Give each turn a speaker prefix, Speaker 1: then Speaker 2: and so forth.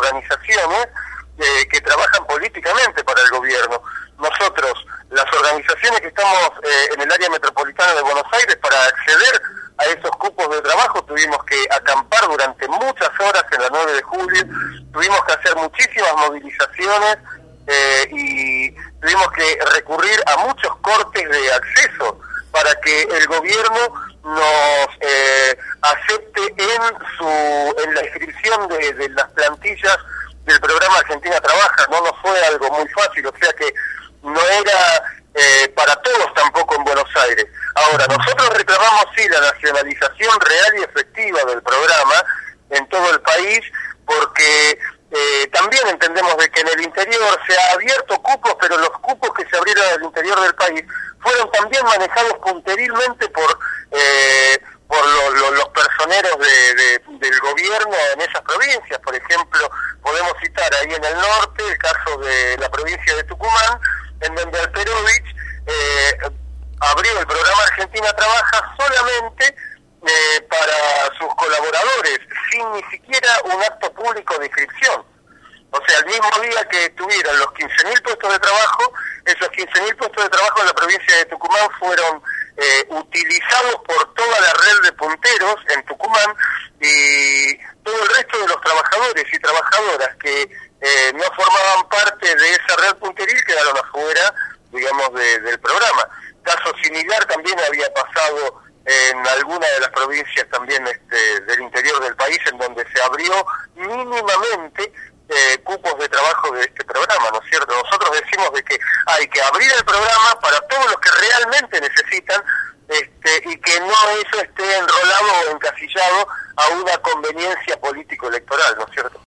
Speaker 1: organizaciones que trabajan políticamente para el gobierno. Nosotros, las organizaciones que estamos en el área metropolitana de Buenos Aires, para acceder a esos cupos de trabajo tuvimos que acampar durante muchas horas en la 9 de julio, tuvimos que hacer muchísimas movilizaciones y tuvimos que recurrir a muchos cortes de acceso para que el gobierno nos acepte en la inscripción de las plantillas del programa Argentina Trabaja. No nos fue algo muy fácil, o sea que no era para todos tampoco en Buenos Aires. Ahora, nosotros reclamamos sí la nacionalización real y efectiva del programa en todo el país, porque también entendemos de que en el interior se ha abierto cupos, pero los cupos que se abrieron en el interior del país fueron también manejados punterilmente por los personeros del gobierno en esas provincias. Por ejemplo, podemos citar ahí en el norte el caso de la provincia de Tucumán, en donde Alperovich abrió el programa Argentina Trabaja solamente para sus colaboradores, sin ni siquiera un acto público de inscripción. O sea, el mismo día que tuvieron los 15.000 puestos de trabajo, esos 15.000 puestos de trabajo en la provincia de Tucumán fueron utilizados por toda la red de punteros en Tucumán, y todo el resto de los trabajadores y trabajadoras que no formaban parte de esa red punteril quedaron afuera, digamos, del programa. Caso similar también había pasado en alguna de las provincias también del interior del país, en donde se abrió mínimamente cupos de trabajo de este programa, ¿no es cierto? Nosotros decimos de que hay que abrir el programa para todos los que realmente necesitan, y que no eso esté enrolado o encasillado a una conveniencia político-electoral, ¿no es cierto?